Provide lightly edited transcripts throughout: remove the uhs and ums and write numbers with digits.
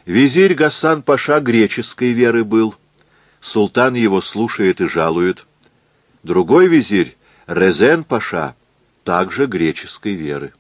Визирь Гасан-паша греческой веры был. Султан его слушает и жалует. Другой визирь, Резен-паша, также греческой веры.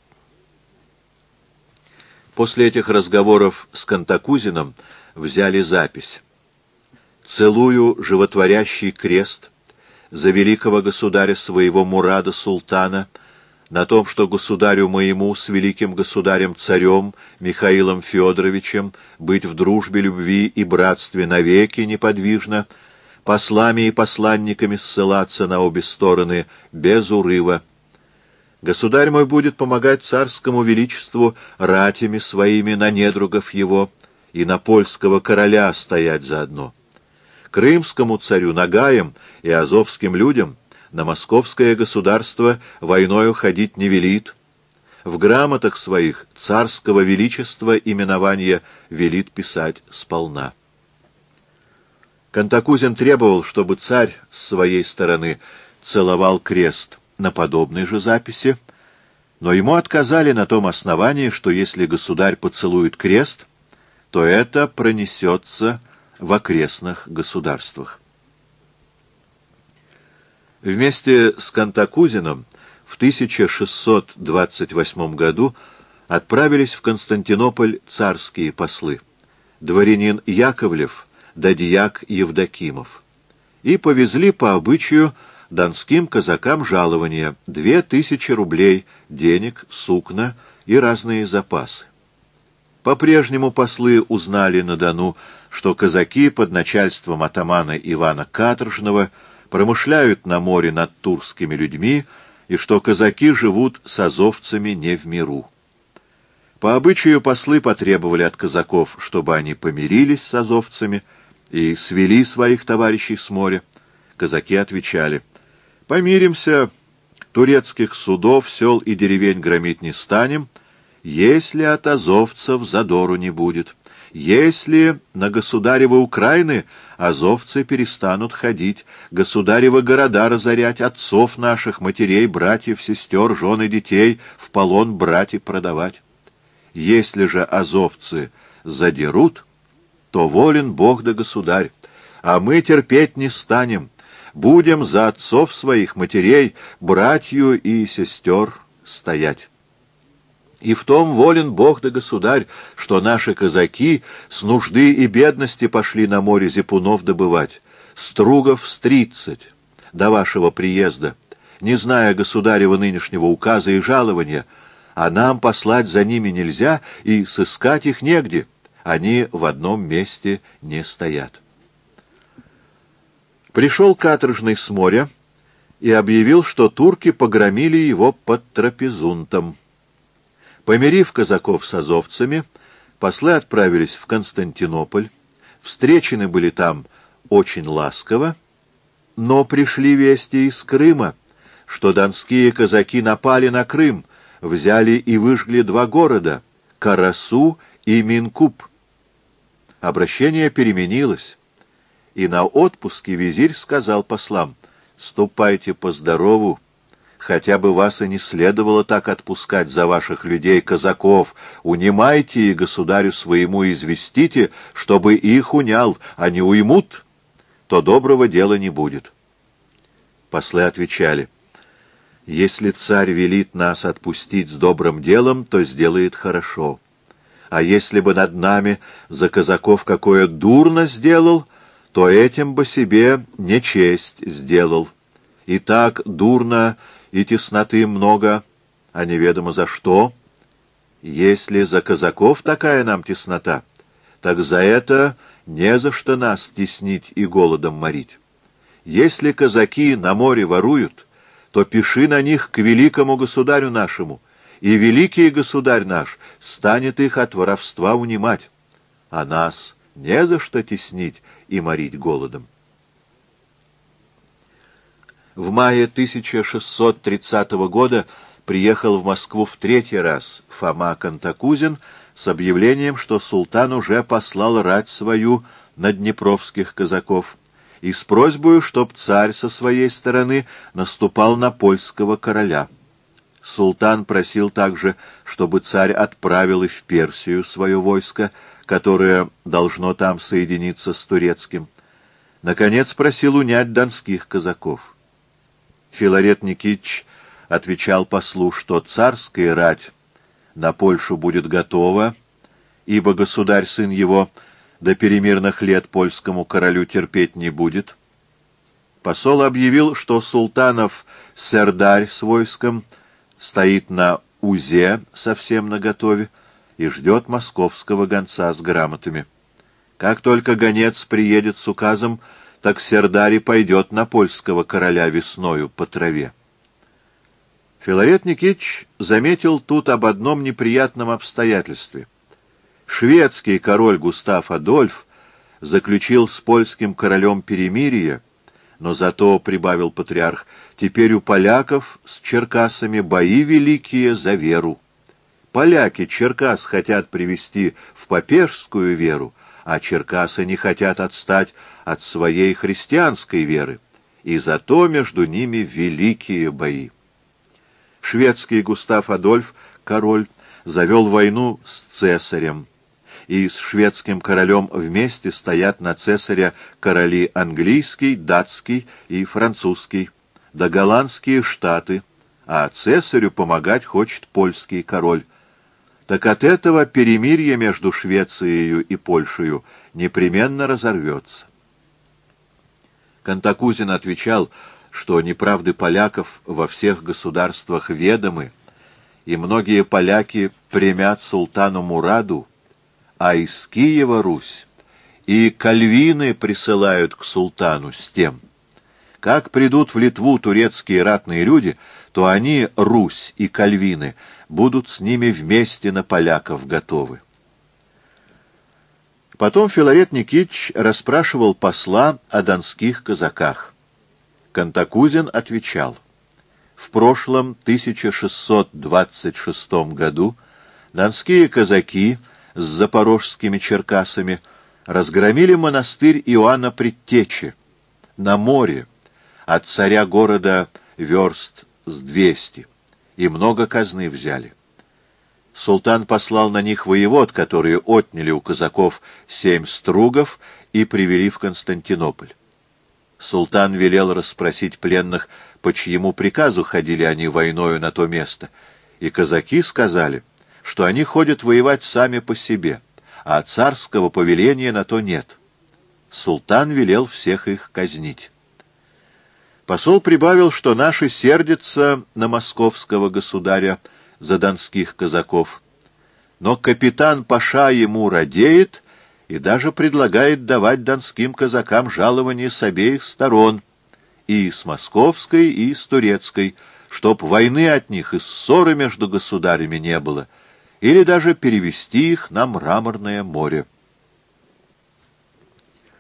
После этих разговоров с Кантакузиным взяли запись. «Целую животворящий крест за великого государя своего Мурада Султана, на том, что государю моему с великим государем-царем Михаилом Федоровичем быть в дружбе, любви и братстве навеки неподвижно, послами и посланниками ссылаться на обе стороны без урыва. Государь мой будет помогать царскому величеству ратями своими на недругов его и на польского короля стоять заодно. Крымскому царю Нагаям и азовским людям на московское государство войною ходить не велит. В грамотах своих царского величества именование велит писать сполна». Кантакузин требовал, чтобы царь с своей стороны целовал крест на подобной же записи, но ему отказали на том основании, что если государь поцелует крест, то это пронесется в окрестных государствах. Вместе с Кантакузиным в 1628 году отправились в Константинополь царские послы, дворянин Яковлев да дьяк Евдокимов, и повезли по обычаю донским казакам жалования 2000 рублей денег, сукна и разные запасы. По-прежнему послы узнали на Дону, что казаки под начальством атамана Ивана Каторжного промышляют на море над турскими людьми, и что казаки живут с азовцами не в миру. По обычаю послы потребовали от казаков, чтобы они помирились с азовцами и свели своих товарищей с моря. Казаки отвечали: «Помиримся, турецких судов, сел и деревень громить не станем, если от азовцев задору не будет. Если на государевы Украины азовцы перестанут ходить, государевы города разорять, отцов наших, матерей, братьев, сестер, жен и детей в полон брать и продавать. Если же азовцы задерут, то волен Бог да государь, а мы терпеть не станем, будем за отцов своих, матерей, братью и сестер стоять. И в том волен Бог да государь, что наши казаки с нужды и бедности пошли на море зипунов добывать, стругов с 30 до вашего приезда, не зная государева нынешнего указа и жалования, а нам послать за ними нельзя и сыскать их негде, они в одном месте не стоят». Пришел каторжный с моря и объявил, что турки погромили его под Трапезунтом. Помирив казаков с азовцами, послы отправились в Константинополь, встречены были там очень ласково, но пришли вести из Крыма, что донские казаки напали на Крым, взяли и выжгли 2 города — Карасу и Минкуб. Обращение переменилось, и на отпуске визирь сказал послам: «Ступайте по-здорову, хотя бы вас и не следовало так отпускать за ваших людей, казаков, унимайте и государю своему известите, чтобы их унял, а не уймут, то доброго дела не будет». Послы отвечали: «Если царь велит нас отпустить с добрым делом, то сделает хорошо. А если бы над нами за казаков какое дурно сделал, то этим бы себе нечесть сделал. И так дурно и тесноты много, а неведомо за что. Если за казаков такая нам теснота, так за это не за что нас теснить и голодом морить. Если казаки на море воруют, то пиши на них к великому государю нашему, и великий государь наш станет их от воровства унимать, а нас не за что теснить и морить голодом». В мае 1630 года приехал в Москву в 3-й раз Фома Кантакузин с объявлением, что султан уже послал рать свою на днепровских казаков, и с просьбой, чтоб царь со своей стороны наступал на польского короля. Султан просил также, чтобы царь отправил и в Персию свое войско, которое должно там соединиться с турецким. Наконец просил унять донских казаков. Филарет Никитич отвечал послу, что царская рать на Польшу будет готова, ибо государь, сын его, до перемирных лет польскому королю терпеть не будет. Посол объявил, что султанов Сердарь с войском стоит на Узе совсем наготове и ждет московского гонца с грамотами. Как только гонец приедет с указом, так Сердарь пойдет на польского короля весною по траве. Филарет Никитич заметил тут об одном неприятном обстоятельстве. Шведский король Густав Адольф заключил с польским королем перемирие, но зато, прибавил патриарх, теперь у поляков с черкасами бои великие за веру. Поляки Черкас хотят привести в папежскую веру, а черкасы не хотят отстать от своей христианской веры, и зато между ними великие бои. Шведский Густав Адольф, король, завел войну с цесарем, и с шведским королем вместе стоят на цесаря короли английский, датский и французский, да голландские штаты, а цесарю помогать хочет польский король. Так от этого перемирие между Швецией и Польшей непременно разорвется. Кантакузин отвечал, что неправды поляков во всех государствах ведомы, и многие поляки премят султану Мураду, а из Киева Русь и кальвины присылают к султану с тем. Как придут в Литву турецкие ратные люди, то они, Русь и кальвины, будут с ними вместе на поляков готовы. Потом Филарет Никитич расспрашивал посла о донских казаках. Кантакузин отвечал: в прошлом 1626 году донские казаки с запорожскими черкасами разгромили монастырь Иоанна Предтечи на море от царя города верст с 200, и много казны взяли. Султан послал на них воевод, которые отняли у казаков 7 стругов и привели в Константинополь. Султан велел расспросить пленных, по чьему приказу ходили они войною на то место, и казаки сказали, что они ходят воевать сами по себе, а царского повеления на то нет. Султан велел всех их казнить. Посол прибавил, что наши сердятся на московского государя за донских казаков, но капитан Паша ему радеет и даже предлагает давать донским казакам жалование с обеих сторон, и с московской, и с турецкой, чтоб войны от них и ссоры между государями не было, или даже перевести их на Мраморное море.